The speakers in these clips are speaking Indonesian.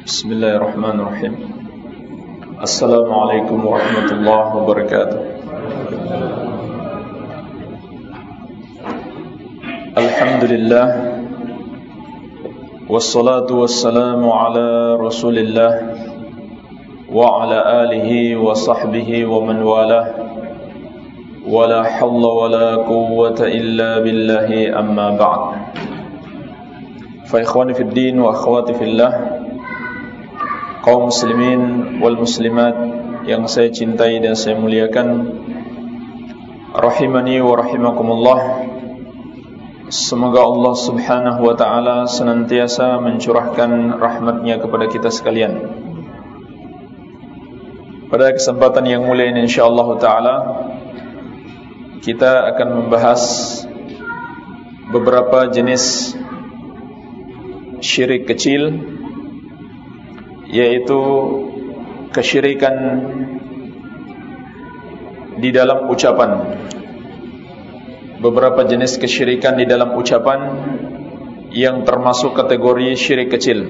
Bismillahirrahmanirrahim. Assalamualaikum warahmatullahi wabarakatuh. Alhamdulillah, wassalatu wassalamu ala rasulillah wa ala alihi wa sahbihi wa man walah. Wala hawla wala quwwata illa billahi, amma ba'd. Fa ikhwani fid din wa akhwati fillah, kaum muslimin wal muslimat yang saya cintai dan saya muliakan, rahimani wa rahimakumullah. Semoga Allah subhanahu wa ta'ala senantiasa mencurahkan rahmatnya kepada kita sekalian. Pada kesempatan yang mulia ini insyaallah ta'ala, kita akan membahas beberapa jenis syirik kecil, yaitu kesyirikan di dalam ucapan. Beberapa jenis kesyirikan di dalam ucapan yang termasuk kategori syirik kecil.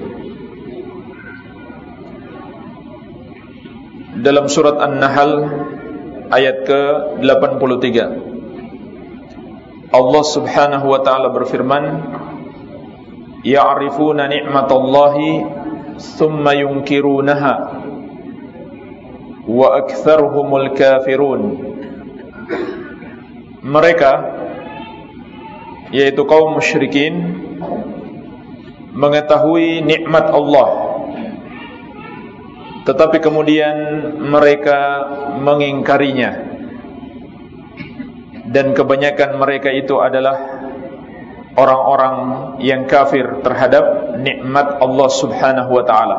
Dalam surat An-Nahl ayat ke-83, Allah subhanahu wa ta'ala berfirman, ya'rifuna ni'matallahi thumma yunkirunaha wa aktsaruhumul kafirun. Mereka, yaitu kaum musyrikin, mengetahui nikmat Allah, tetapi kemudian mereka mengingkarinya, dan kebanyakan mereka itu adalah orang-orang yang kafir terhadap nikmat Allah subhanahu wa ta'ala.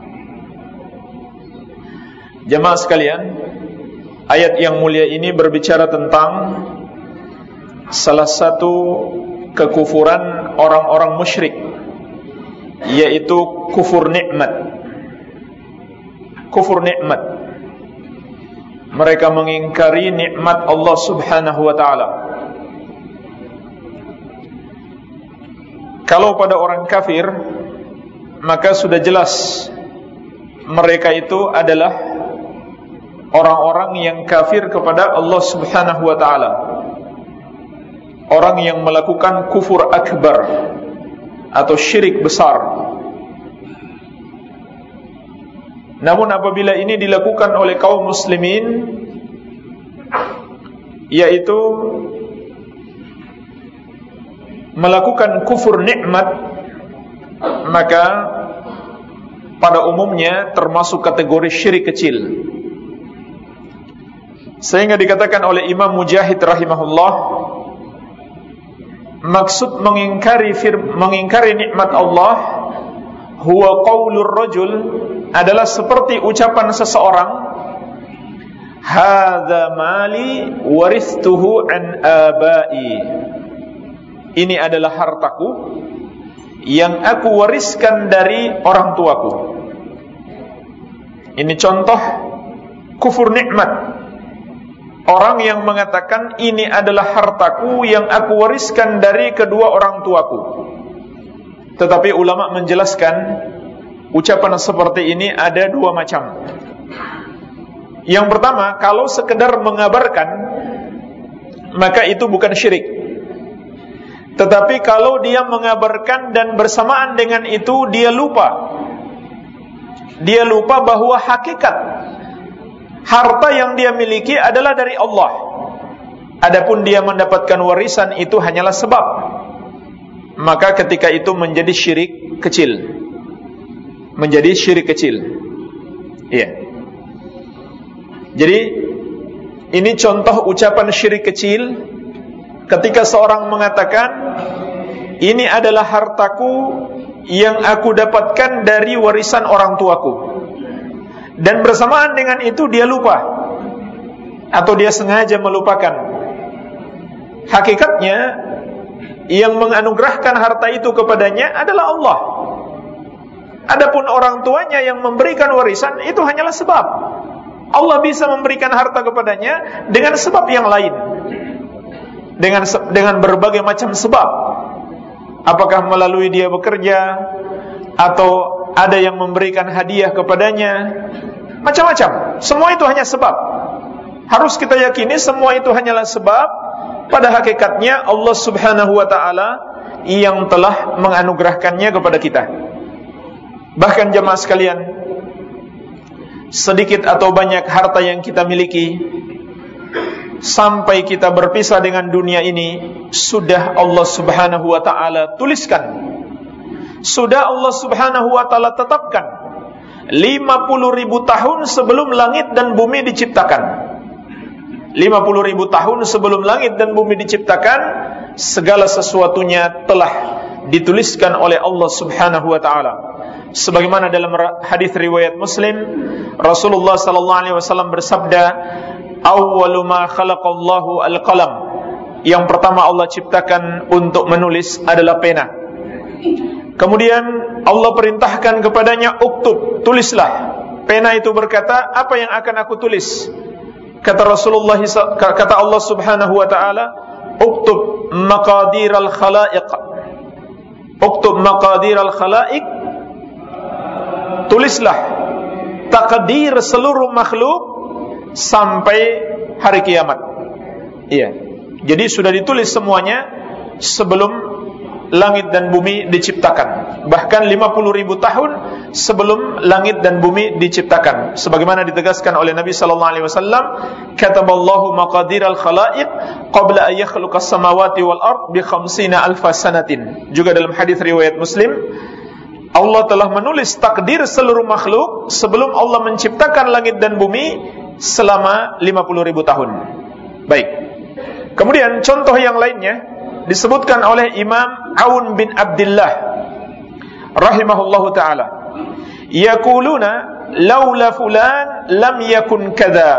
Jemaah sekalian, ayat yang mulia ini berbicara tentang salah satu kekufuran orang-orang musyrik, yaitu kufur nikmat. Kufur nikmat. Mereka mengingkari nikmat Allah subhanahu wa ta'ala. Kalau pada orang kafir, maka sudah jelas mereka itu adalah orang-orang yang kafir kepada Allah subhanahu wa ta'ala, orang yang melakukan kufur akbar atau syirik besar. Namun apabila ini dilakukan oleh kaum muslimin, yaitu melakukan kufur nikmat, maka pada umumnya termasuk kategori syirik kecil. Sehingga dikatakan oleh Imam Mujahid rahimahullah, maksud mengingkari nikmat Allah huwa qaulur rajul, adalah seperti ucapan seseorang, hadza mali waristuhu an abai, ini adalah hartaku yang aku wariskan dari orang tuaku. Ini contoh kufur nikmat. Orang yang mengatakan ini adalah hartaku yang aku wariskan dari kedua orang tuaku. Tetapi ulama menjelaskan ucapan seperti ini ada dua macam. Yang pertama, kalau sekedar mengabarkan, maka itu bukan syirik. Tetapi kalau dia mengabarkan dan bersamaan dengan itu dia lupa bahwa hakikat harta yang dia miliki adalah dari Allah. Adapun dia mendapatkan warisan itu hanyalah sebab, maka ketika itu menjadi syirik kecil. Menjadi syirik kecil. Iya. Jadi ini contoh ucapan syirik kecil. Ketika seorang mengatakan, ini adalah hartaku yang aku dapatkan dari warisan orang tuaku, dan bersamaan dengan itu dia lupa, atau dia sengaja melupakan. Hakikatnya, yang menganugerahkan harta itu kepadanya adalah Allah. Adapun orang tuanya yang memberikan warisan, itu hanyalah sebab. Allah bisa memberikan harta kepadanya dengan sebab yang lain, dengan berbagai macam sebab. Apakah melalui dia bekerja, atau ada yang memberikan hadiah kepadanya, macam-macam. Semua itu hanya sebab. Harus kita yakini semua itu hanyalah sebab. Pada hakikatnya Allah Subhanahu wa ta'ala yang telah menganugerahkannya kepada kita. Bahkan jemaah sekalian, sedikit atau banyak harta yang kita miliki, sampai kita berpisah dengan dunia ini, sudah Allah Subhanahu wa ta'ala tuliskan, sudah Allah Subhanahu wa ta'ala tetapkan 50.000 tahun sebelum langit dan bumi diciptakan. 50.000 tahun sebelum langit dan bumi diciptakan, segala sesuatunya telah dituliskan oleh Allah Subhanahu wa ta'ala. Sebagaimana dalam hadis riwayat Muslim, Rasulullah sallallahu alaihi wasallam bersabda, awwalu ma khalaqallahu al-qalam. Yang pertama Allah ciptakan untuk menulis adalah pena. Kemudian Allah perintahkan kepadanya, uktub, tulislah. Pena itu berkata, apa yang akan aku tulis? Kata Rasulullah, kata Allah Subhanahu wa ta'ala, uktub maqadir al-khalaiq. Uktub maqadir al-khalaiq. Tulislah takdir seluruh makhluk sampai hari kiamat. Iya. Jadi sudah ditulis semuanya sebelum langit dan bumi diciptakan. Bahkan 50.000 tahun sebelum langit dan bumi diciptakan. Sebagaimana ditegaskan oleh Nabi sallallahu alaihi wasallam, kataballahu maqadiral khalaiq qabla an yakhluqas samawati wal ard bi 50,000 sanatin. Juga dalam hadis riwayat Muslim, Allah telah menulis takdir seluruh makhluk sebelum Allah menciptakan langit dan bumi selama 50.000 tahun. Baik. Kemudian contoh yang lainnya disebutkan oleh Imam Aun bin Abdullah rahimahullahu ta'ala, yaquluna laula fulan lam yakun kadza.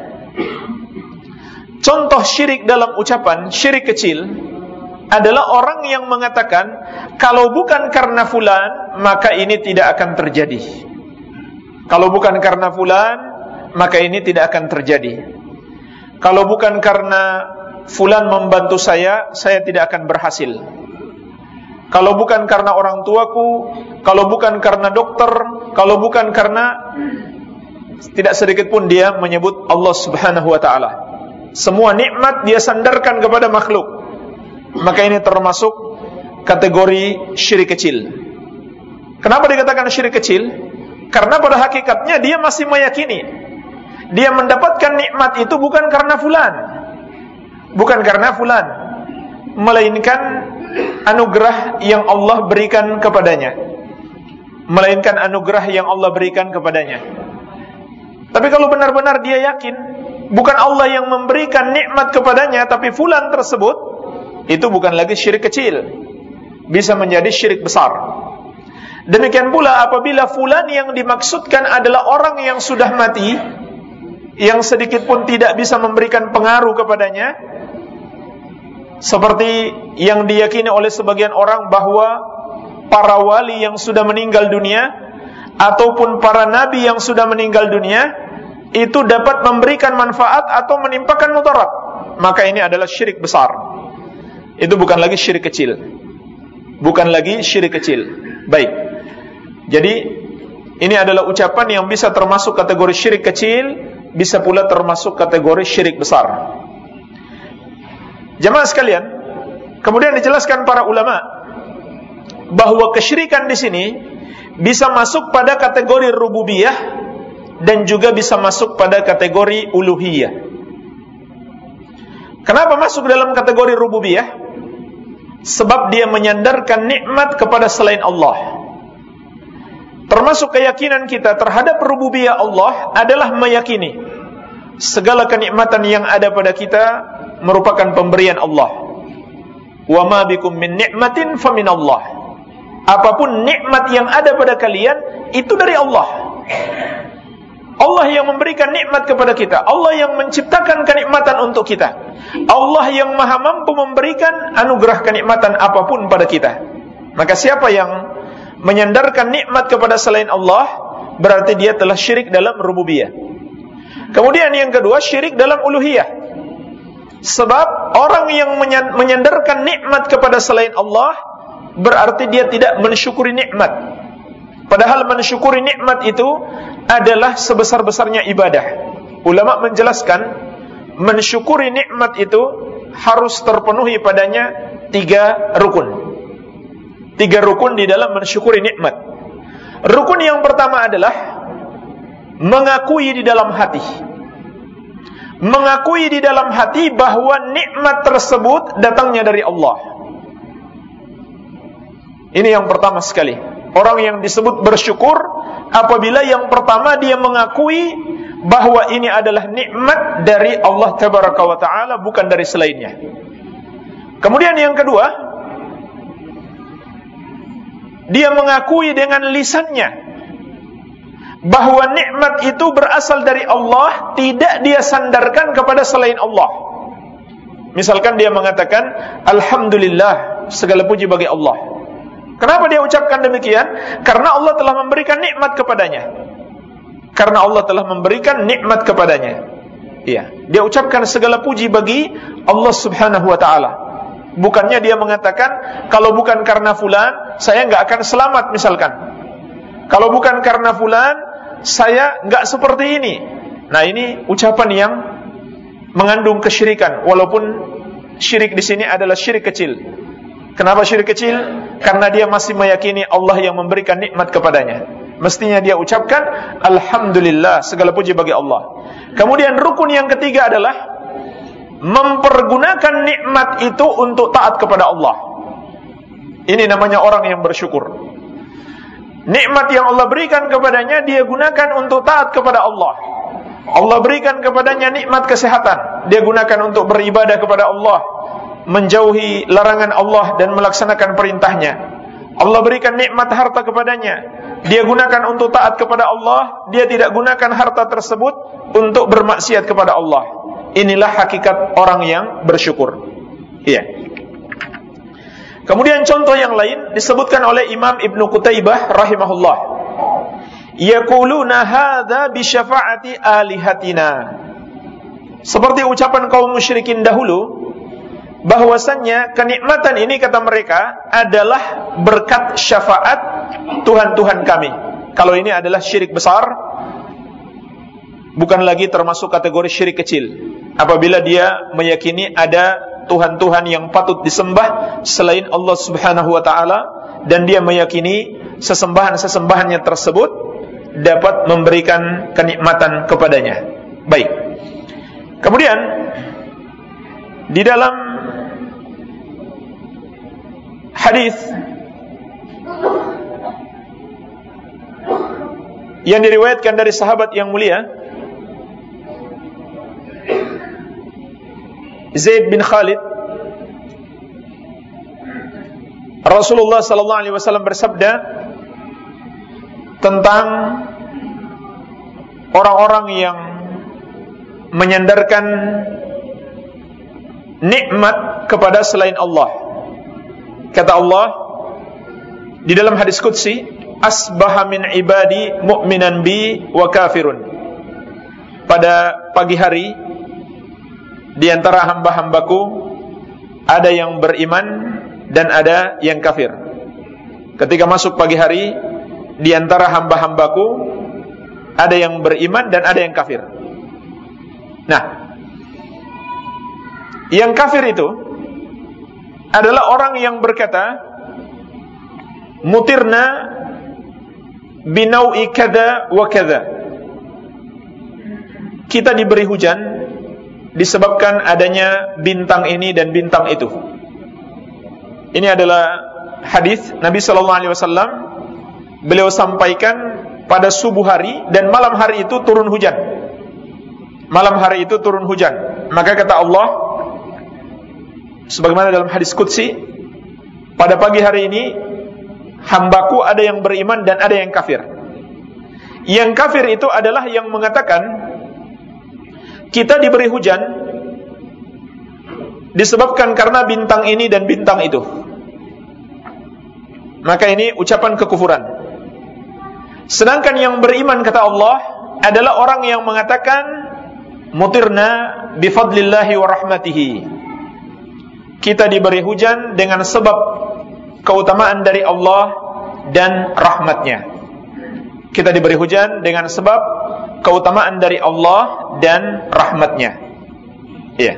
Contoh syirik dalam ucapan, syirik kecil adalah orang yang mengatakan, kalau bukan karena fulan maka ini tidak akan terjadi. Kalau bukan karena fulan maka ini tidak akan terjadi. Kalau bukan karena fulan membantu saya tidak akan berhasil. Kalau bukan karena orang tuaku, kalau bukan karena dokter, kalau bukan karena, tidak sedikit pun dia menyebut Allah Subhanahu wa ta'ala. Semua nikmat dia sandarkan kepada makhluk. Maka ini termasuk kategori syirik kecil. Kenapa dikatakan syirik kecil? Karena pada hakikatnya dia masih meyakini dia mendapatkan nikmat itu bukan karena fulan, bukan karena fulan, melainkan anugerah yang Allah berikan kepadanya, melainkan anugerah yang Allah berikan kepadanya. Tapi kalau benar-benar dia yakin bukan Allah yang memberikan nikmat kepadanya, tapi fulan tersebut, itu bukan lagi syirik kecil, bisa menjadi syirik besar. Demikian pula apabila fulan yang dimaksudkan adalah orang yang sudah mati, yang sedikit pun tidak bisa memberikan pengaruh kepadanya, seperti yang diyakini oleh sebagian orang bahwa para wali yang sudah meninggal dunia ataupun para nabi yang sudah meninggal dunia itu dapat memberikan manfaat atau menimpakan mudarat, maka ini adalah syirik besar. Itu bukan lagi syirik kecil, bukan lagi syirik kecil. Baik. Jadi ini adalah ucapan yang bisa termasuk kategori syirik kecil, bisa pula termasuk kategori syirik besar. Jamaah sekalian, kemudian dijelaskan para ulama bahwa kesyirikan di sini bisa masuk pada kategori rububiyah dan juga bisa masuk pada kategori uluhiyah. Kenapa masuk dalam kategori rububiyah? Sebab dia menyandarkan nikmat kepada selain Allah. Termasuk keyakinan kita terhadap rububiyah Allah adalah meyakini segala kenikmatan yang ada pada kita merupakan pemberian Allah. Wa ma bikum min ni'matin fa min Allah. Apapun nikmat yang ada pada kalian itu dari Allah. Allah yang memberikan nikmat kepada kita, Allah yang menciptakan kenikmatan untuk kita, Allah yang maha mampu memberikan anugerah kenikmatan apapun pada kita. Maka siapa yang menyandarkan nikmat kepada selain Allah, berarti dia telah syirik dalam rububiyah. Kemudian yang kedua, syirik dalam uluhiyah. Sebab orang yang menyandarkan nikmat kepada selain Allah, berarti dia tidak mensyukuri nikmat. Padahal mensyukuri nikmat itu adalah sebesar-besarnya ibadah. Ulama menjelaskan, mensyukuri nikmat itu harus terpenuhi padanya 3 rukun. 3 rukun di dalam mensyukuri nikmat. Rukun yang pertama adalah mengakui di dalam hati. Mengakui di dalam hati bahwa nikmat tersebut datangnya dari Allah. Ini yang pertama sekali. Orang yang disebut bersyukur apabila yang pertama dia mengakui bahwa ini adalah nikmat dari Allah Tabaraka wa Ta'ala, bukan dari selainnya. Kemudian yang kedua, dia mengakui dengan lisannya bahwa nikmat itu berasal dari Allah, tidak dia sandarkan kepada selain Allah. Misalkan dia mengatakan, Alhamdulillah, segala puji bagi Allah. Kenapa dia ucapkan demikian? Karena Allah telah memberikan nikmat kepadanya. Karena Allah telah memberikan nikmat kepadanya. Iya, dia ucapkan segala puji bagi Allah Subhanahu wa Ta'ala. Bukannya dia mengatakan, kalau bukan karena fulan, saya nggak akan selamat misalkan. Kalau bukan karena fulan, saya nggak seperti ini. Nah, ini ucapan yang mengandung kesyirikan. Walaupun syirik di sini adalah syirik kecil. Kenapa syirik kecil? Karena dia masih meyakini Allah yang memberikan nikmat kepadanya. Mestinya dia ucapkan Alhamdulillah, segala puji bagi Allah. Kemudian rukun yang ketiga adalah mempergunakan nikmat itu untuk taat kepada Allah. Ini namanya orang yang bersyukur. Nikmat yang Allah berikan kepadanya, dia gunakan untuk taat kepada Allah. Allah berikan kepadanya nikmat kesehatan, dia gunakan untuk beribadah kepada Allah, menjauhi larangan Allah dan melaksanakan perintahnya. Allah berikan nikmat harta kepadanya, dia gunakan untuk taat kepada Allah, dia tidak gunakan harta tersebut untuk bermaksiat kepada Allah. Inilah hakikat orang yang bersyukur. Iya. Kemudian contoh yang lain disebutkan oleh Imam Ibn Qutaybah rahimahullah. Yaquluna hadza bi syafa'ati alihatina. Seperti ucapan kaum musyrikin dahulu, bahwasannya kenikmatan ini kata mereka adalah berkat syafaat Tuhan-Tuhan kami. Kalau ini adalah syirik besar, bukan lagi termasuk kategori syirik kecil. Apabila dia meyakini ada Tuhan-Tuhan yang patut disembah selain Allah Subhanahu wa Ta'ala, dan dia meyakini sesembahan-sesembahannya tersebut dapat memberikan kenikmatan kepadanya. Baik. Kemudian di dalam hadis yang diriwayatkan dari sahabat yang mulia Zaid bin Khalid, Rasulullah sallallahu alaihi wasallam bersabda tentang orang-orang yang menyandarkan nikmat kepada selain Allah. Kata Allah di dalam hadis qudsi, asbaha min ibadi mu'minan bi wa kafirun. Pada pagi hari di antara hamba-hambaku ada yang beriman dan ada yang kafir. Ketika masuk pagi hari, di antara hamba-hambaku ada yang beriman dan ada yang kafir. Nah, yang kafir itu adalah orang yang berkata, mutirna binau'i kada wa kada. Kita diberi hujan disebabkan adanya bintang ini dan bintang itu. Ini adalah hadis Nabi sallallahu alaihi wasallam. Beliau sampaikan pada subuh hari dan malam hari itu turun hujan. Malam hari itu turun hujan. Maka kata Allah, sebagaimana dalam hadis qudsi, pada pagi hari ini hambaku ada yang beriman dan ada yang kafir. Yang kafir itu adalah yang mengatakan kita diberi hujan disebabkan karena bintang ini dan bintang itu. Maka ini ucapan kekufuran. Sedangkan yang beriman kata Allah adalah orang yang mengatakan mutirna bifadlillahi wa rahmatihi. Kita diberi hujan dengan sebab keutamaan dari Allah dan rahmatnya. Kita diberi hujan dengan sebab keutamaan dari Allah dan rahmatnya. Iya.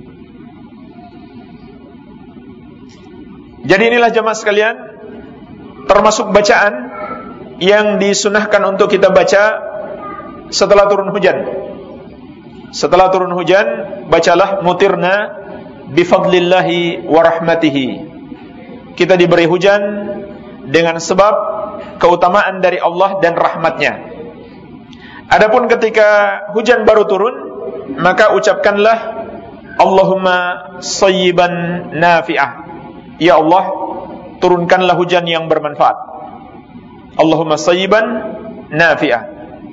Jadi inilah jemaah sekalian, termasuk bacaan yang disunahkan untuk kita baca setelah turun hujan. Setelah turun hujan, bacalah mutirna bifadlillahi wa rahmatihi. Kita diberi hujan dengan sebab keutamaan dari Allah dan rahmatnya. Adapun ketika hujan baru turun, maka ucapkanlah Allahumma sayyiban nafi'ah. Ya Allah, turunkanlah hujan yang bermanfaat. Allahumma sayyiban nafi'ah.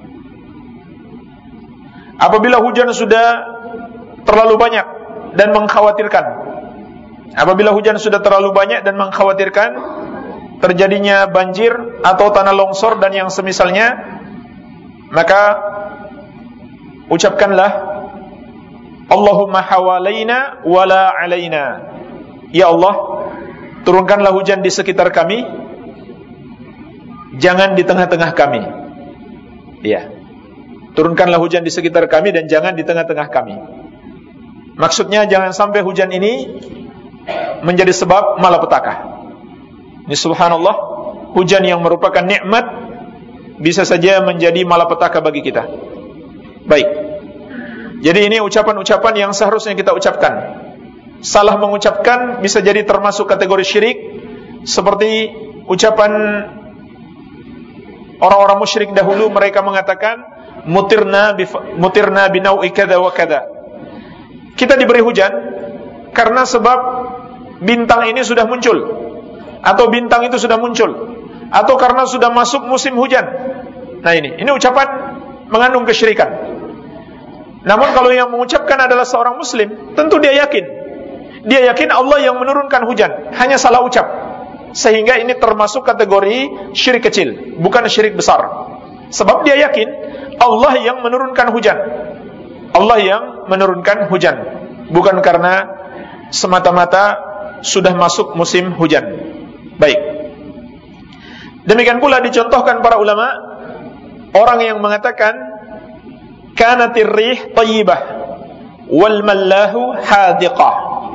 Apabila hujan sudah terlalu banyak dan mengkhawatirkan, apabila hujan sudah terlalu banyak dan mengkhawatirkan terjadinya banjir atau tanah longsor dan yang semisalnya, maka ucapkanlah Allahumma hawalaina wala alaina. Ya Allah, turunkanlah hujan di sekitar kami, jangan di tengah-tengah kami. Ya. Turunkanlah hujan di sekitar kami dan jangan di tengah-tengah kami. Maksudnya jangan sampai hujan ini menjadi sebab malapetaka. Ini subhanallah, hujan yang merupakan nikmat bisa saja menjadi malapetaka bagi kita. Baik. Jadi ini ucapan-ucapan yang seharusnya kita ucapkan. Salah mengucapkan bisa jadi termasuk kategori syirik, seperti ucapan orang-orang musyrik dahulu. Mereka mengatakan mutirna binau'i kada wa kada. Kita diberi hujan karena sebab bintang ini sudah muncul, atau bintang itu sudah muncul, atau karena sudah masuk musim hujan. Nah ini ucapan mengandung kesyirikan. Namun kalau yang mengucapkan adalah seorang muslim, tentu dia yakin Allah yang menurunkan hujan, hanya salah ucap, sehingga ini termasuk kategori syirik kecil, bukan syirik besar. Sebab dia yakin Allah yang menurunkan hujan, Allah yang menurunkan hujan, bukan karena semata-mata sudah masuk musim hujan. Baik. Demikian pula dicontohkan para ulama, orang yang mengatakan kanatir rih thayyibah wal mallahu hadiqah.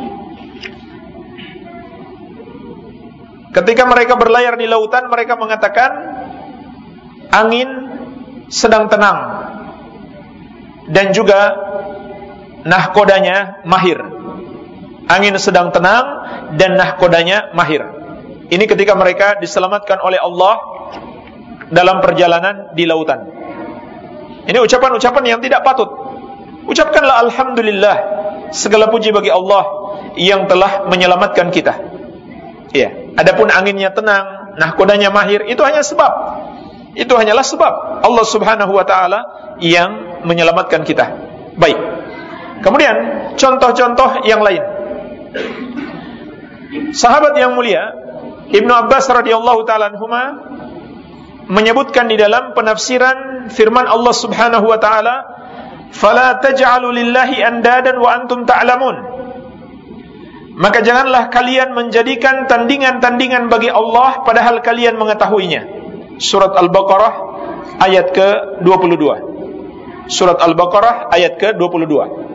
Ketika mereka berlayar di lautan, mereka mengatakan angin sedang tenang dan juga nahkodanya mahir. Angin sedang tenang dan nahkodanya mahir. Ini ketika mereka diselamatkan oleh Allah dalam perjalanan di lautan. Ini ucapan-ucapan yang tidak patut. Ucapkanlah alhamdulillah, segala puji bagi Allah yang telah menyelamatkan kita. Iya. Adapun anginnya tenang, nahkodanya mahir, itu hanya sebab. Itu hanyalah sebab Allah subhanahu wa ta'ala yang menyelamatkan kita. Baik. Kemudian contoh-contoh yang lain. Sahabat yang mulia Ibnu Abbas radhiyallahu ta'ala anhuma menyebutkan di dalam penafsiran firman Allah subhanahu wa ta'ala, "Fala taj'alu lillahi andadan wa antum ta'lamun." Maka janganlah kalian menjadikan tandingan-tandingan bagi Allah padahal kalian mengetahuinya. Surat Al-Baqarah ayat ke-22. Surat Al-Baqarah ayat ke-22.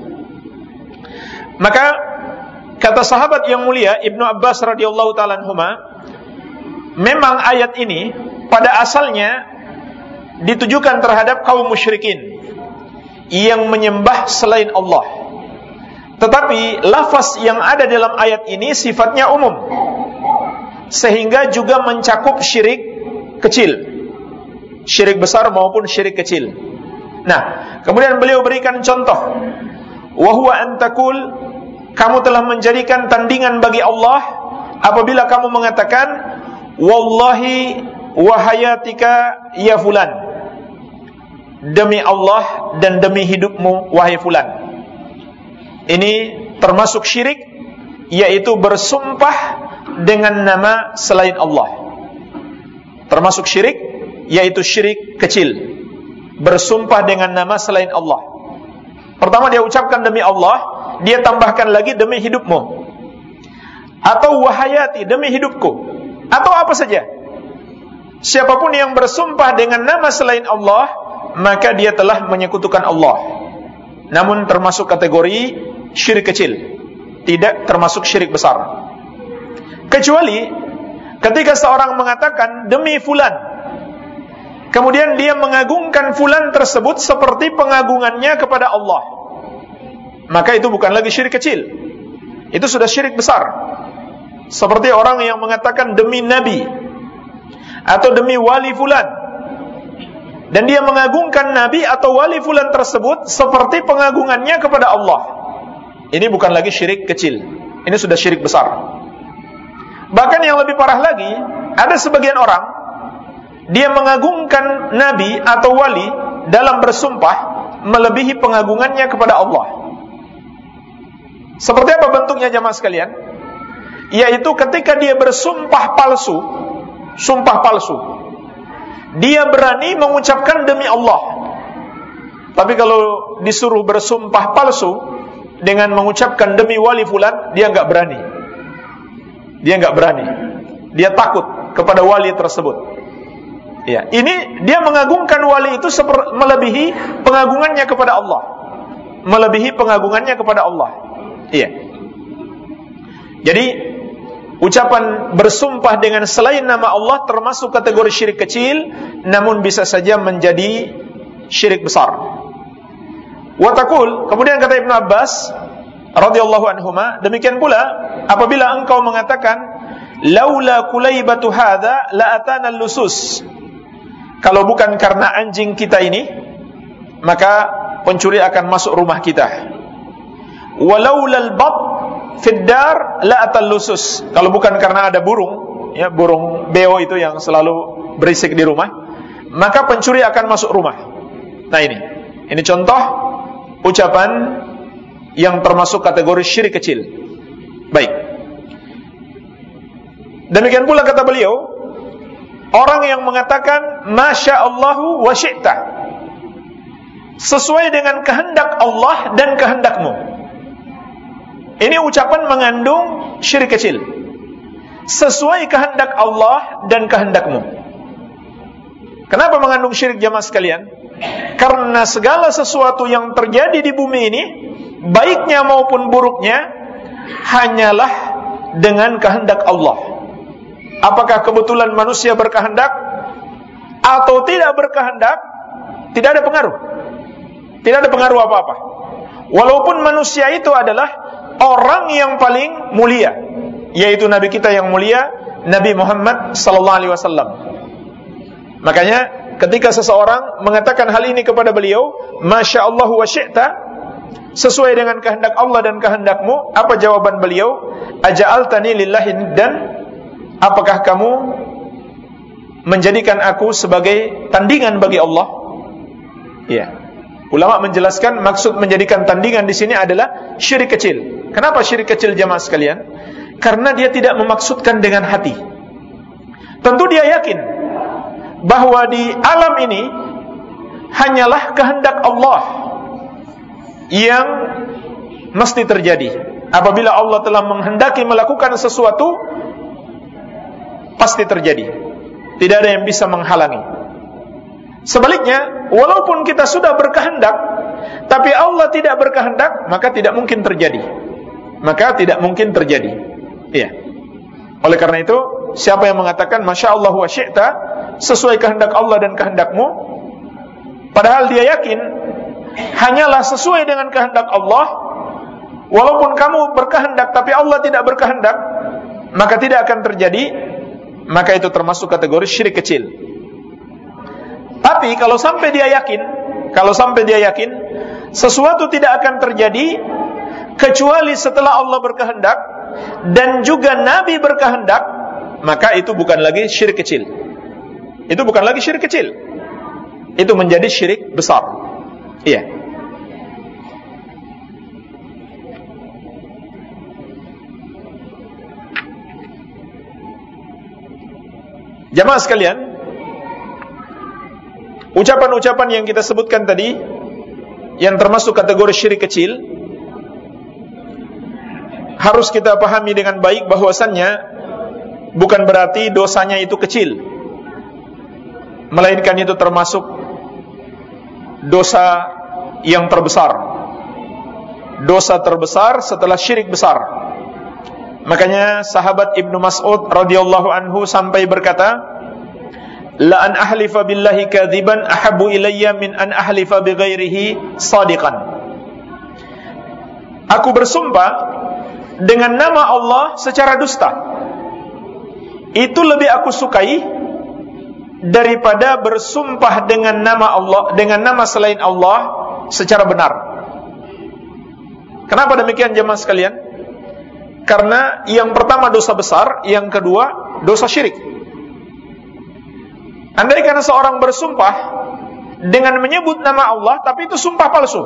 Maka kata sahabat yang mulia Ibnu Abbas radhiyallahu ta'ala anhuma, memang ayat ini pada asalnya ditujukan terhadap kaum musyrikin yang menyembah selain Allah. Tetapi lafaz yang ada dalam ayat ini sifatnya umum, sehingga juga mencakup syirik kecil, syirik besar maupun syirik kecil. Nah, kemudian beliau berikan contoh, wa huwa an taqul, kamu telah menjadikan tandingan bagi Allah apabila kamu mengatakan wallahi wa hayatika ya fulan, demi Allah dan demi hidupmu wahai fulan. Ini termasuk syirik, yaitu bersumpah dengan nama selain Allah. Termasuk syirik, yaitu syirik kecil, bersumpah dengan nama selain Allah. Pertama dia ucapkan demi Allah, dia tambahkan lagi demi hidupmu, atau wahayati, demi hidupku, atau apa saja. siapapun yang bersumpah dengan nama selain Allah, maka dia telah menyekutukan Allah. Namun termasuk kategori syirik kecil, tidak termasuk syirik besar. Kecuali ketika seorang mengatakan demi fulan, kemudian dia mengagungkan fulan tersebut seperti pengagungannya kepada Allah, maka itu bukan lagi syirik kecil, itu sudah syirik besar. Seperti orang yang mengatakan demi Nabi atau demi wali fulan, dan dia mengagungkan Nabi atau wali fulan tersebut seperti pengagungannya kepada Allah. Ini bukan lagi syirik kecil, ini sudah syirik besar. Bahkan yang lebih parah lagi, ada sebagian orang, dia mengagungkan Nabi atau wali dalam bersumpah melebihi pengagungannya kepada Allah. Seperti apa bentuknya jamaah sekalian? Yaitu ketika dia bersumpah palsu, sumpah palsu, dia berani mengucapkan demi Allah. Tapi kalau disuruh bersumpah palsu dengan mengucapkan demi wali fulan, dia enggak berani. Dia enggak berani. Dia takut kepada wali tersebut. Ya, ini dia mengagungkan wali itu melebihi pengagungannya kepada Allah. Melebihi pengagungannya kepada Allah. Iya. Jadi ucapan bersumpah dengan selain nama Allah termasuk kategori syirik kecil, namun bisa saja menjadi syirik besar. Wa taqul, kemudian kata Ibnu Abbas radhiyallahu anhuma, demikian pula apabila engkau mengatakan laula kulaibatu hadza la atana lusus, kalau bukan karena anjing kita ini, maka pencuri akan masuk rumah kita. Walaulal bab fid dar la atal lusus, kalau bukan karena ada burung, ya, burung beo itu yang selalu berisik di rumah, maka pencuri akan masuk rumah. Nah ini contoh ucapan yang termasuk kategori syirik kecil. Baik. Demikian pula kata beliau, orang yang mengatakan Masya Allahu wa syi'ta, sesuai dengan kehendak Allah dan kehendakmu. Ini ucapan mengandung syirik kecil. Sesuai kehendak Allah dan kehendakmu. Kenapa mengandung syirik jamaah sekalian? Karena segala sesuatu yang terjadi di bumi ini, baiknya maupun buruknya, hanyalah dengan kehendak Allah. Apakah kebetulan manusia berkehendak atau tidak berkehendak, tidak ada pengaruh. Tidak ada pengaruh apa-apa. Walaupun manusia itu adalah orang yang paling mulia, yaitu Nabi kita yang mulia, Nabi Muhammad sallallahu alaihi wasallam. Makanya ketika seseorang mengatakan hal ini kepada beliau, Masya Allah wa syi'ta, sesuai dengan kehendak Allah dan kehendakmu, apa jawaban beliau? Aja'altani lillahi niddan, apakah kamu menjadikan aku sebagai tandingan bagi Allah? Ya. Ulama menjelaskan maksud menjadikan tandingan di sini adalah syirik kecil. Kenapa syirik kecil jamaah sekalian? Karena dia tidak memaksudkan dengan hati. Tentu dia yakin bahwa di alam ini hanyalah kehendak Allah yang mesti terjadi. Apabila Allah telah menghendaki melakukan sesuatu, pasti terjadi. Tidak ada yang bisa menghalangi. Sebaliknya, walaupun kita sudah berkehendak, tapi Allah tidak berkehendak, maka tidak mungkin terjadi. Maka tidak mungkin terjadi. Iya. Oleh karena itu, siapa yang mengatakan Masya Allah wa syi'ta, sesuai kehendak Allah dan kehendakmu, padahal dia yakin hanyalah sesuai dengan kehendak Allah, walaupun kamu berkehendak tapi Allah tidak berkehendak, maka tidak akan terjadi, maka itu termasuk kategori syirik kecil. Tapi kalau sampai dia yakin sesuatu tidak akan terjadi kecuali setelah Allah berkehendak dan juga Nabi berkehendak, maka itu bukan lagi syirik kecil. Itu bukan lagi syirik kecil. Itu menjadi syirik besar. Iya. Jamaah sekalian, ucapan-ucapan yang kita sebutkan tadi yang termasuk kategori syirik kecil, harus kita pahami dengan baik bahwasannya bukan berarti dosanya itu kecil. melainkan itu termasuk dosa yang terbesar, dosa terbesar setelah syirik besar. Makanya sahabat Ibnu Mas'ud radhiyallahu anhu sampai berkata, la an ahlifa billahi kadziban ahabbu ilayya min an ahlifa bighairihi shadiqan. Aku bersumpah dengan nama Allah secara dusta, itu lebih aku sukai daripada bersumpah dengan nama Allah, dengan nama selain Allah secara benar. Kenapa demikian jemaah sekalian? Karena yang pertama dosa besar, yang kedua dosa syirik. Andai karena seorang bersumpah dengan menyebut nama Allah, tapi itu sumpah palsu.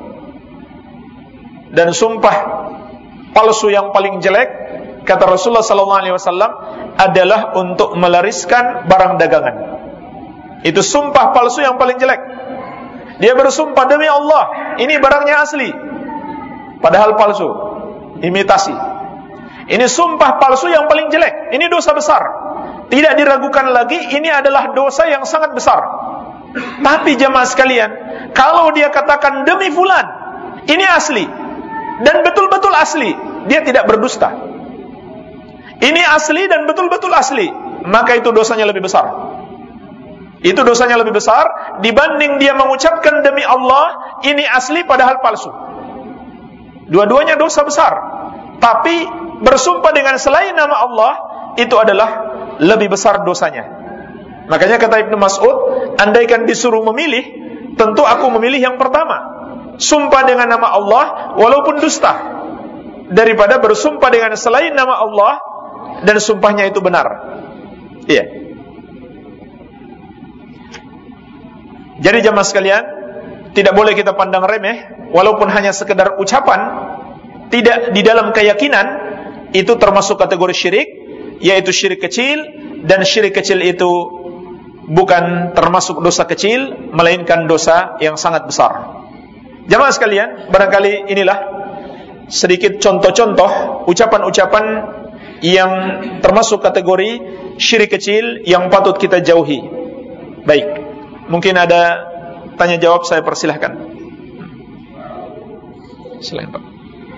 Dan sumpah palsu yang paling jelek, kata Rasulullah SAW, adalah untuk melariskan barang dagangan. Itu sumpah palsu yang paling jelek. Dia bersumpah demi Allah, ini barangnya asli, padahal palsu, imitasi. Ini sumpah palsu yang paling jelek. Ini dosa besar, tidak diragukan lagi, ini adalah dosa yang sangat besar. Tapi jemaah sekalian, kalau dia katakan demi fulan, ini asli, dan betul-betul asli, dia tidak berdusta. Ini asli dan betul-betul asli, maka itu dosanya lebih besar. Itu dosanya lebih besar dibanding dia mengucapkan demi Allah, ini asli padahal palsu. Dua-duanya dosa besar. Tapi bersumpah dengan selain nama Allah, itu adalah lebih besar dosanya. Makanya kata Ibnu Mas'ud, andaikan disuruh memilih, tentu aku memilih yang pertama, sumpah dengan nama Allah walaupun dusta, daripada bersumpah dengan selain nama Allah dan sumpahnya itu benar. Iya. Jadi jemaah sekalian, tidak boleh kita pandang remeh, walaupun hanya sekedar ucapan, tidak di dalam keyakinan, itu termasuk kategori syirik, yaitu syirik kecil, dan syirik kecil itu bukan termasuk dosa kecil, melainkan dosa yang sangat besar. Jemaah sekalian, barangkali inilah sedikit contoh-contoh ucapan-ucapan yang termasuk kategori syirik kecil yang patut kita jauhi. Baik. Mungkin ada tanya jawab, saya persilahkan. Silakan Pak.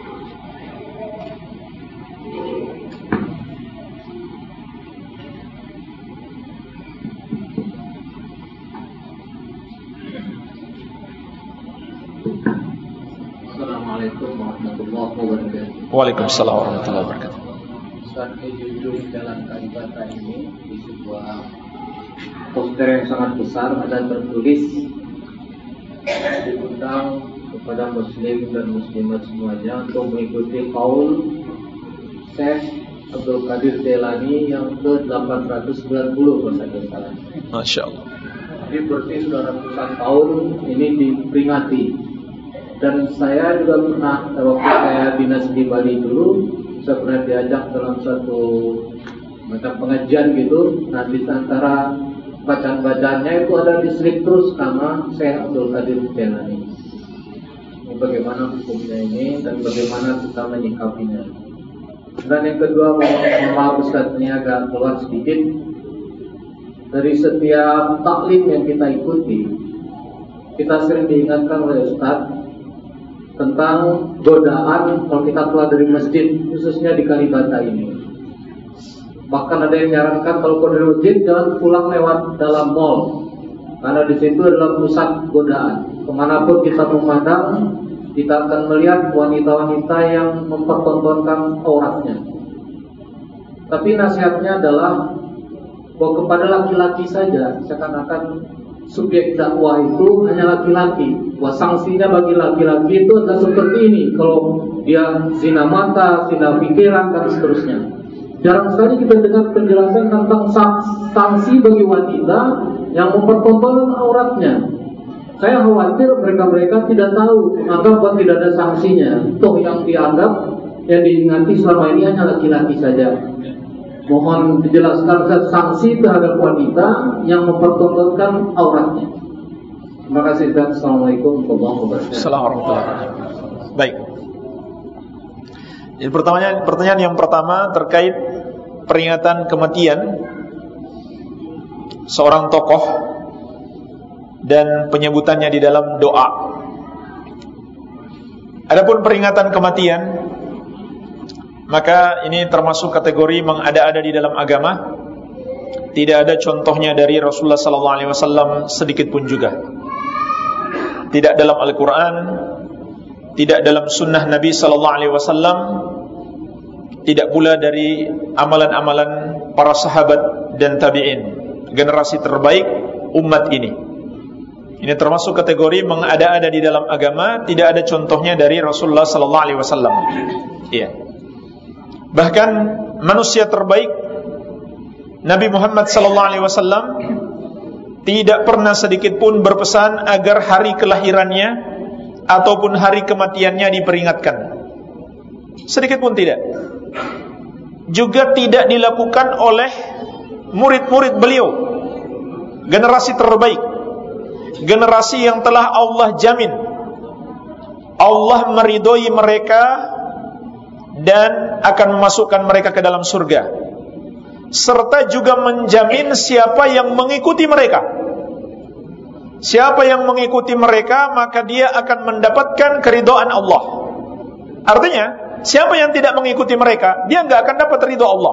Assalamualaikum warahmatullahi wabarakatuh. Waalaikumsalam warahmatullahi wabarakatuh. Ustaz, judul dalam kata ini di sebuah poster yang sangat besar ada tertulis, diundang kepada muslim dan muslimat semuanya untuk mengikuti qaul Syekh Abdul Qadir Jailani yang ke-890 kalau Masya Allah. Jadi berarti sudah ratusan tahun ini diperingati. Dan saya juga pernah, waktu saya dinas di Bali dulu, saya pernah diajak dalam satu macam pengajian gitu. Nah, di antara bacaan-bacaannya itu ada diselit terus nama Syekh Abdul Qadir Jailani. Bagaimana hukumnya ini dan bagaimana kita menyikapinya. Dan yang kedua, maaf Ustaz, ini agak keluar sedikit. Dari setiap taklim yang kita ikuti, kita sering diingatkan oleh Ustaz tentang godaan kalau kita keluar dari masjid, khususnya di Kalibata ini. Bahkan ada yang menyarankan kalau keluar dari masjid jangan pulang lewat dalam mall, karena di situ adalah pusat godaan. Kemanapun kita memandang, kita akan melihat wanita-wanita yang mempertontonkan auratnya. Tapi nasihatnya adalah bahwa kepada laki-laki saja, seakan-akan subjek dakwah itu hanya laki-laki. Wah, sanksinya bagi laki-laki itu adalah seperti ini. Kalau dia zina mata, zina pikiran, dan seterusnya. Jarang sekali kita dengar penjelasan tentang sanksi bagi wanita yang mempertontonkan auratnya. Saya khawatir mereka-mereka tidak tahu, maka buat tidak ada sanksinya. Toh yang dianggap, yang diingati selama ini hanya laki-laki saja. Mohon dijelaskan sanksi terhadap wanita yang mempertontonkan auratnya. Terima kasih. Assalamualaikum warahmatullahi wabarakatuh. Baik. Jadi pertanyaan yang pertama terkait peringatan kematian seorang tokoh dan penyebutannya di dalam doa. Adapun peringatan kematian, maka ini termasuk kategori mengada-ada di dalam agama. Tidak ada contohnya dari Rasulullah SAW sedikit pun juga. Tidak dalam Al-Quran, tidak dalam sunnah Nabi SAW, tidak pula dari amalan-amalan para sahabat dan tabi'in, generasi terbaik umat ini. Ini termasuk kategori mengada-ada di dalam agama. Tidak ada contohnya dari Rasulullah SAW. Iya. Bahkan manusia terbaik Nabi Muhammad SAW tidak pernah sedikit pun berpesan agar hari kelahirannya ataupun hari kematiannya diperingatkan. Sedikit pun tidak. Juga tidak dilakukan oleh murid-murid beliau, generasi terbaik, generasi yang telah Allah jamin Allah meridhoi mereka dan akan memasukkan mereka ke dalam surga, serta juga menjamin siapa yang mengikuti mereka. Siapa yang mengikuti mereka, maka dia akan mendapatkan keridhaan Allah. Artinya, siapa yang tidak mengikuti mereka, dia enggak akan dapat ridha Allah.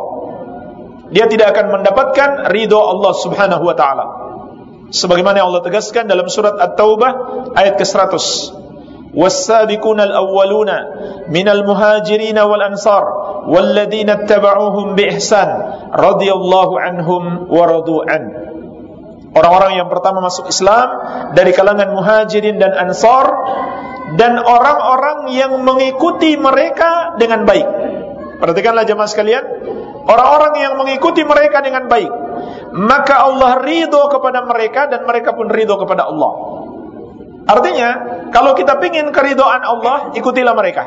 Dia tidak akan mendapatkan ridha Allah Subhanahu wa taala. Sebagaimana Allah tegaskan dalam surat At-Taubah ayat ke-100. Was-sabiqunal awwaluna minal muhajirin wal ansar walladzina ittaba'uuhum biihsan radhiyallahu anhum wa radu an. Orang-orang yang pertama masuk Islam dari kalangan muhajirin dan ansar, dan orang-orang yang mengikuti mereka dengan baik. Perhatikanlah jemaah sekalian, orang-orang yang mengikuti mereka dengan baik, maka Allah ridho kepada mereka dan mereka pun ridho kepada Allah. Artinya, kalau kita ingin keridhaan Allah, ikutilah mereka.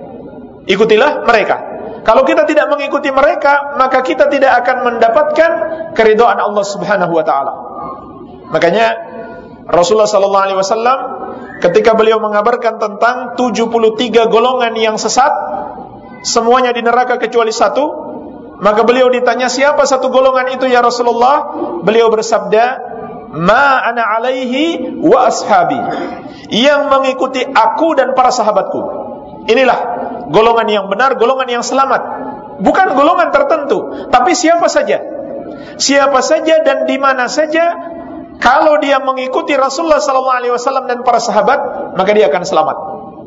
Ikutilah mereka. Kalau kita tidak mengikuti mereka, maka kita tidak akan mendapatkan keridhaan Allah Subhanahu wa taala. Makanya Rasulullah sallallahu alaihi wasallam ketika beliau mengabarkan tentang 73 golongan yang sesat, semuanya di neraka kecuali satu, maka beliau ditanya, siapa satu golongan itu ya Rasulullah? Beliau bersabda, ma ana alaihi wa ashabi, yang mengikuti aku dan para sahabatku. Inilah golongan yang benar, golongan yang selamat. Bukan golongan tertentu, tapi siapa saja. Siapa saja dan di mana saja, kalau dia mengikuti Rasulullah SAW dan para sahabat, maka dia akan selamat.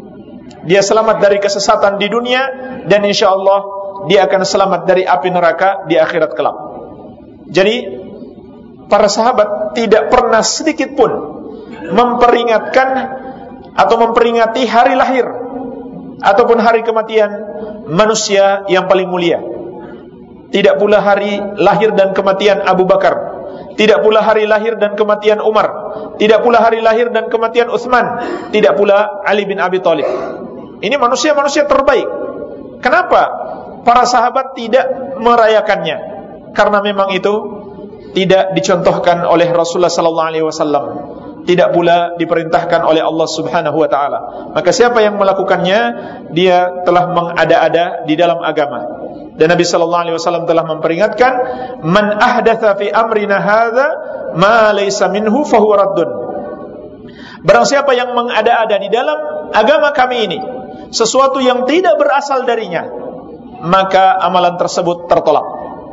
Dia selamat dari kesesatan di dunia, dan insya Allah dia akan selamat dari api neraka di akhirat kelak. Jadi para sahabat tidak pernah sedikit pun memperingatkan atau memperingati hari lahir ataupun hari kematian manusia yang paling mulia. Tidak pula hari lahir dan kematian Abu Bakar, tidak pula hari lahir dan kematian Umar, tidak pula hari lahir dan kematian Utsman, tidak pula Ali bin Abi Thalib. Ini manusia-manusia terbaik. Kenapa para sahabat tidak merayakannya? Karena memang itu tidak dicontohkan oleh Rasulullah sallallahu alaihi wasallam, tidak pula diperintahkan oleh Allah Subhanahu wa taala. Maka siapa yang melakukannya, dia telah mengada-ada di dalam agama. Dan Nabi sallallahu alaihi wasallam telah memperingatkan, man ahdatsa fi amrina hadza ma laysa minhu fa huwa raddun. Barang siapa yang mengada-ada di dalam agama kami ini sesuatu yang tidak berasal darinya, maka amalan tersebut tertolak.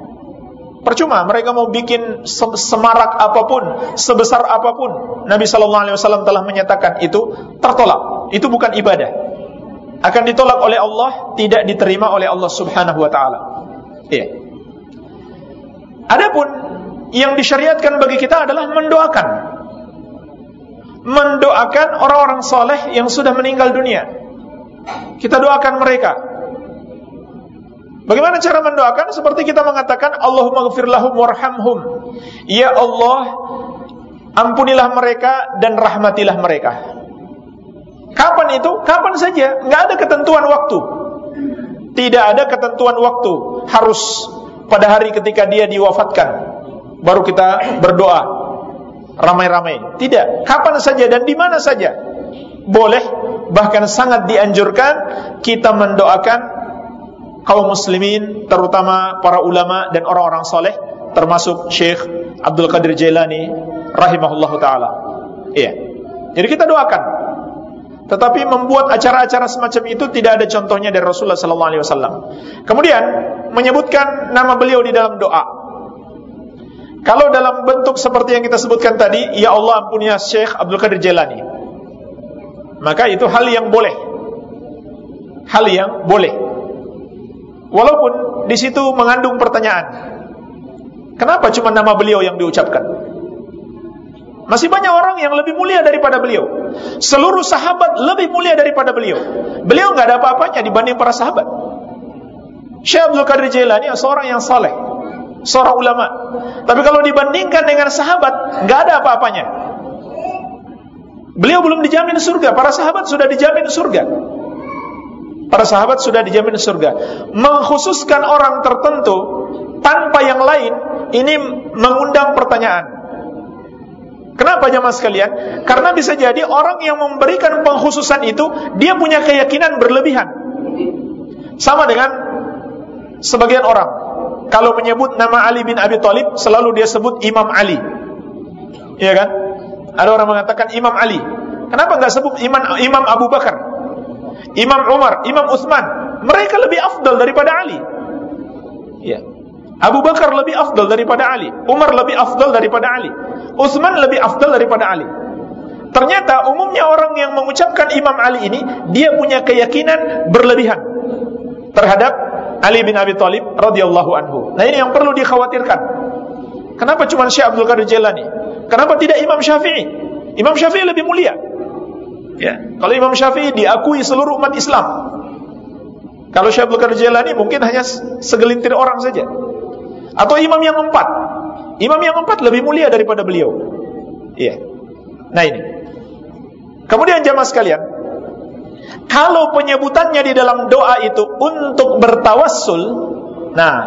Percuma mereka mau bikin semarak apapun, sebesar apapun, Nabi sallallahu alaihi wasallam telah menyatakan itu tertolak. Itu bukan ibadah. Akan ditolak oleh Allah, tidak diterima oleh Allah Subhanahu wa taala. Iya. Adapun yang disyariatkan bagi kita adalah mendoakan. Mendoakan orang-orang soleh yang sudah meninggal dunia. Kita doakan mereka. Bagaimana cara mendoakan? Seperti kita mengatakan, Allahumma ghfir lahum warhamhum. Ya Allah, ampunilah mereka dan rahmatilah mereka. Kapan itu? Kapan saja. Nggak ada ketentuan waktu. Tidak ada ketentuan waktu. Harus pada hari ketika dia diwafatkan baru kita berdoa ramai-ramai. Tidak. Kapan saja dan di mana saja boleh. Bahkan sangat dianjurkan kita mendoakan kaum muslimin, terutama para ulama dan orang-orang soleh, termasuk Syekh Abdul Qadir Jailani rahimahullahu ta'ala. Iya. Jadi kita doakan. Tetapi membuat acara-acara semacam itu tidak ada contohnya dari Rasulullah sallallahu alaihi wasallam. Kemudian menyebutkan nama beliau di dalam doa. Kalau dalam bentuk seperti yang kita sebutkan tadi, ya Allah ampunilah Syekh Abdul Qadir Jailani, maka itu hal yang boleh. Hal yang boleh. Walaupun di situ mengandung pertanyaan. Kenapa cuma nama beliau yang diucapkan? Masih banyak orang yang lebih mulia daripada beliau. Seluruh sahabat lebih mulia daripada beliau. Beliau nggak ada apa-apanya dibanding para sahabat. Syekh Abdul Qadir Jailani seorang yang saleh, seorang ulama. Tapi kalau dibandingkan dengan sahabat, nggak ada apa-apanya. Beliau belum dijamin surga. Para sahabat sudah dijamin surga. Para sahabat sudah dijamin surga. Mengkhususkan orang tertentu tanpa yang lain, ini mengundang pertanyaan. Kenapa jemaah sekalian? Karena bisa jadi orang yang memberikan pengkhususan itu, dia punya keyakinan berlebihan. Sama dengan sebagian orang, kalau menyebut nama Ali bin Abi Thalib, selalu dia sebut Imam Ali. Iya kan? Ada orang mengatakan Imam Ali. Kenapa enggak sebut Imam Abu Bakar, Imam Umar, Imam Utsman? Mereka lebih afdal daripada Ali. Iya. Abu Bakar lebih afdal daripada Ali, Umar lebih afdal daripada Ali, Utsman lebih afdal daripada Ali. Ternyata umumnya orang yang mengucapkan Imam Ali ini, dia punya keyakinan berlebihan terhadap Ali bin Abi Thalib radhiyallahu anhu. Nah, ini yang perlu dikhawatirkan. Kenapa cuma Syekh Abdul Qadir Jailani? Kenapa tidak Imam Syafi'i? Imam Syafi'i lebih mulia. Ya, kalau Imam Syafi'i diakui seluruh umat Islam. Kalau Syekh Abdul Qadir Jailani mungkin hanya segelintir orang saja. Atau imam yang empat. Imam yang empat lebih mulia daripada beliau. Iya. Nah ini. Kemudian jamaah sekalian, kalau penyebutannya di dalam doa itu untuk bertawassul, nah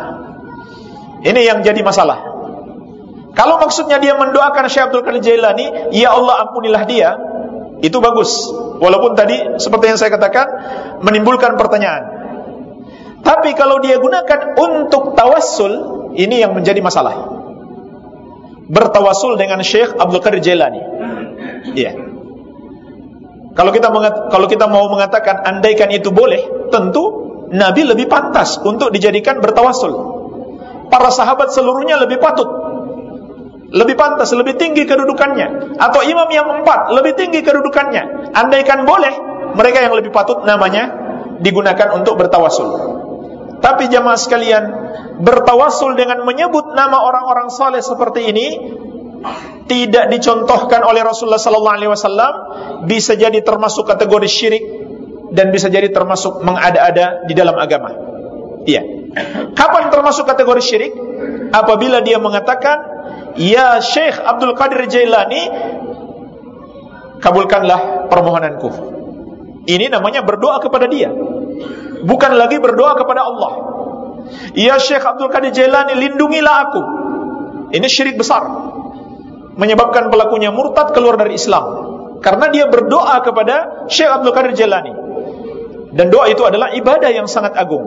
ini yang jadi masalah. Kalau maksudnya dia mendoakan Syekh Abdul Qadir Jailani, ya Allah ampunilah dia, itu bagus. Walaupun tadi seperti yang saya katakan menimbulkan pertanyaan. Tapi kalau dia gunakan untuk tawassul, ini yang menjadi masalah. Bertawassul dengan Syekh Abdul Qadir Jailani. Iya. Kalau kita mau mengatakan andaikan itu boleh, tentu Nabi lebih pantas untuk dijadikan bertawassul. Para sahabat seluruhnya lebih patut, lebih pantas, lebih tinggi kedudukannya. Atau imam yang empat lebih tinggi kedudukannya. Andaikan boleh, mereka yang lebih patut namanya digunakan untuk bertawassul. Tapi jamaah sekalian, bertawassul dengan menyebut nama orang-orang saleh seperti ini tidak dicontohkan oleh Rasulullah sallallahu alaihi wasallam, bisa jadi termasuk kategori syirik dan bisa jadi termasuk mengada-ada di dalam agama. Iya. Kapan termasuk kategori syirik? Apabila dia mengatakan, "Ya Syekh Abdul Qadir Jailani, kabulkanlah permohonanku." Ini namanya berdoa kepada dia. Bukan lagi berdoa kepada Allah. Ya Syekh Abdul Qadir Jailani, lindungilah aku. Ini syirik besar, menyebabkan pelakunya murtad, keluar dari Islam, karena dia berdoa kepada Syekh Abdul Qadir Jailani. Dan doa itu adalah ibadah yang sangat agung.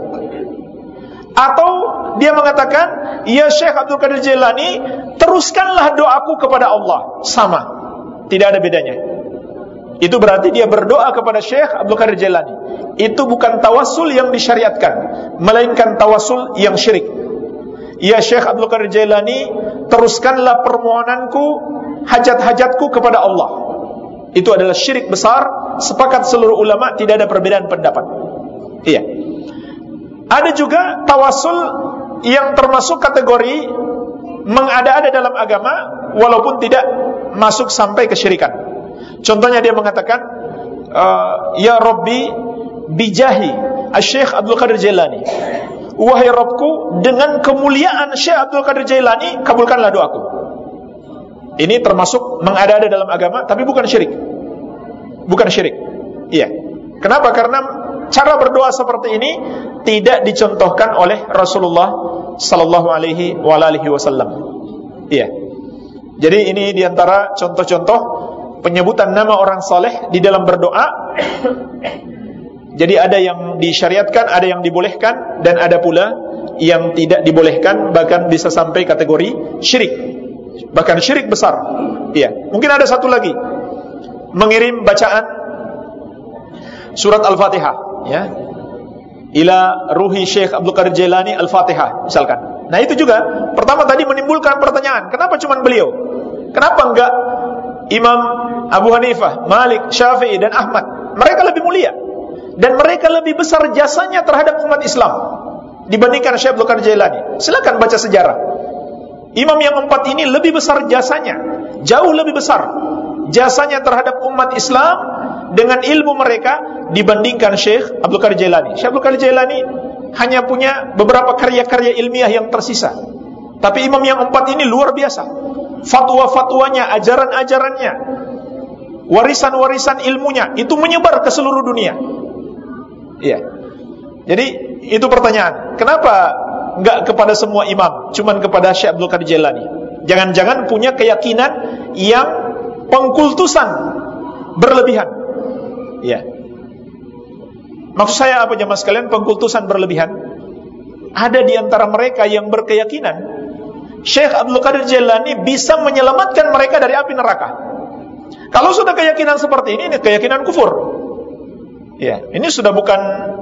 Atau dia mengatakan, ya Syekh Abdul Qadir Jailani, teruskanlah doaku kepada Allah. Sama, tidak ada bedanya. Itu berarti dia berdoa kepada Syekh Abdul Qadir Jailani. Itu bukan tawassul yang disyariatkan, melainkan tawassul yang syirik. Ya Syekh Abdul Qadir Jailani, teruskanlah permohonanku, hajat-hajatku kepada Allah. Itu adalah syirik besar. Sepakat seluruh ulama, tidak ada perbedaan pendapat. Iya. Ada juga tawassul yang termasuk kategori mengada-ada dalam agama, walaupun tidak masuk sampai kesyirikan. Contohnya dia mengatakan, ya Rabbi bijahi Syekh Abdul Qadir Jailani, wahai Rabbku, dengan kemuliaan Syekh Abdul Qadir Jailani, kabulkanlah doaku. Ini termasuk mengada-ada dalam agama, tapi bukan syirik. Bukan syirik. Iya. Kenapa? Karena cara berdoa seperti ini tidak dicontohkan oleh Rasulullah sallallahu alaihi wasallam. Iya. Jadi ini diantara contoh-contoh penyebutan nama orang saleh di dalam berdoa. Jadi ada yang disyariatkan, ada yang dibolehkan, dan ada pula yang tidak dibolehkan, bahkan bisa sampai kategori syirik, bahkan syirik besar. Iya. Mungkin ada satu lagi. mengirim bacaan surat Al-Fatihah, ya, ila ruhi Syekh Abdul Qadir Jailani Al-Fatihah misalkan. Nah itu juga pertama tadi menimbulkan pertanyaan, kenapa cuma beliau? Kenapa enggak Imam Abu Hanifah, Malik, Syafi'i dan Ahmad? Mereka lebih mulia dan mereka lebih besar jasanya terhadap umat Islam dibandingkan Syekh Abdul Qadir Jailani. Silakan baca sejarah. Imam yang 4 ini lebih besar jasanya, jauh lebih besar jasanya terhadap umat Islam dengan ilmu mereka dibandingkan Syekh Abdul Qadir Jailani. Syekh Abdul Qadir Jailani hanya punya beberapa karya-karya ilmiah yang tersisa. Tapi imam yang 4 ini luar biasa. Fatwa-fatwanya, ajaran-ajarannya, warisan-warisan ilmunya itu menyebar ke seluruh dunia. Iya. Jadi itu pertanyaan, kenapa enggak kepada semua imam, cuman kepada Syekh Abdul Qadir Jailani? Jangan-jangan punya keyakinan yang pengkultusan berlebihan. Iya. Maksud saya apa jemaah sekalian pengkultusan berlebihan? Ada di antara mereka yang berkeyakinan Syekh Abdul Qadir Jailani bisa menyelamatkan mereka dari api neraka. Kalau sudah keyakinan seperti ini keyakinan kufur. Ya, ini sudah bukan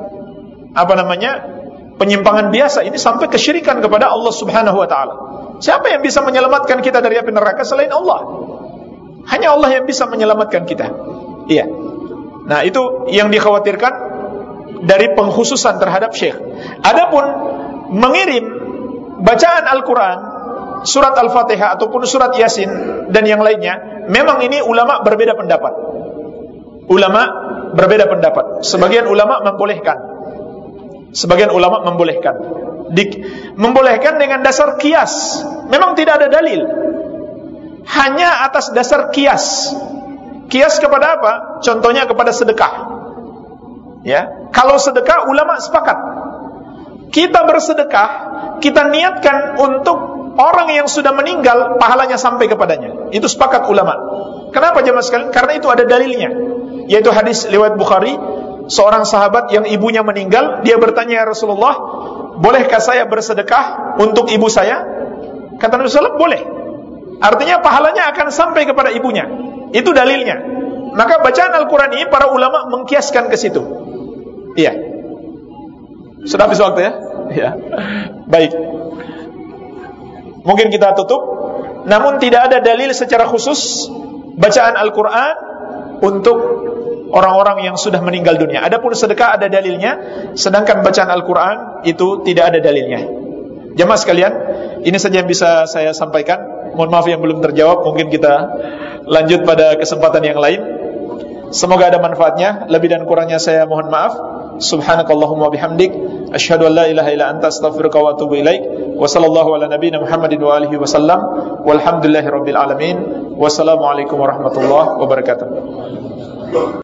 penyimpangan biasa, ini sampai kesyirikan kepada Allah Subhanahu wa taala. Siapa yang bisa menyelamatkan kita dari api neraka selain Allah? Hanya Allah yang bisa menyelamatkan kita. Iya. Nah, itu yang dikhawatirkan dari pengkhususan terhadap syekh. Adapun mengirim bacaan Al-Qur'an, surat Al-Fatihah ataupun surat Yasin dan yang lainnya, memang ini ulama berbeda pendapat. Ulama berbeda pendapat. Sebagian ulama membolehkan. Sebagian ulama membolehkan. Membolehkan dengan dasar kias. Memang tidak ada dalil. Hanya atas dasar kias. Kias kepada apa? Contohnya kepada sedekah. Ya, kalau sedekah ulama sepakat. Kita bersedekah, kita niatkan untuk orang yang sudah meninggal, pahalanya sampai kepadanya. Itu sepakat ulama. Kenapa jemaah sekalian? Karena itu ada dalilnya. Yaitu hadis riwayat Bukhari, seorang sahabat yang ibunya meninggal, dia bertanya, ya Rasulullah, bolehkah saya bersedekah untuk ibu saya? Kata Nabi SAW, boleh. Artinya pahalanya akan sampai kepada ibunya. Itu dalilnya. Maka bacaan Al-Quran ini para ulama mengkiaskan ke situ. Iya. Sudah habis waktu ya? Iya. Baik. Mungkin kita tutup. Namun tidak ada dalil secara khusus bacaan Al-Quran untuk orang-orang yang sudah meninggal dunia. Adapun sedekah ada dalilnya, sedangkan bacaan Al-Quran itu tidak ada dalilnya. Jemaah sekalian, ini saja yang bisa saya sampaikan. Mohon maaf yang belum terjawab, mungkin kita lanjut pada kesempatan yang lain. Semoga ada manfaatnya. Lebih dan kurangnya saya mohon maaf. Subhanakallahumma bihamdik, asyhadu an la ilaha illa anta, astaghfiruka wa atubu ilaik. Wa sallallahu ala nabiyyina Muhammadin wa alihi wasallam. Walhamdulillahirabbil alamin. Wassalamualaikum warahmatullahi wabarakatuh.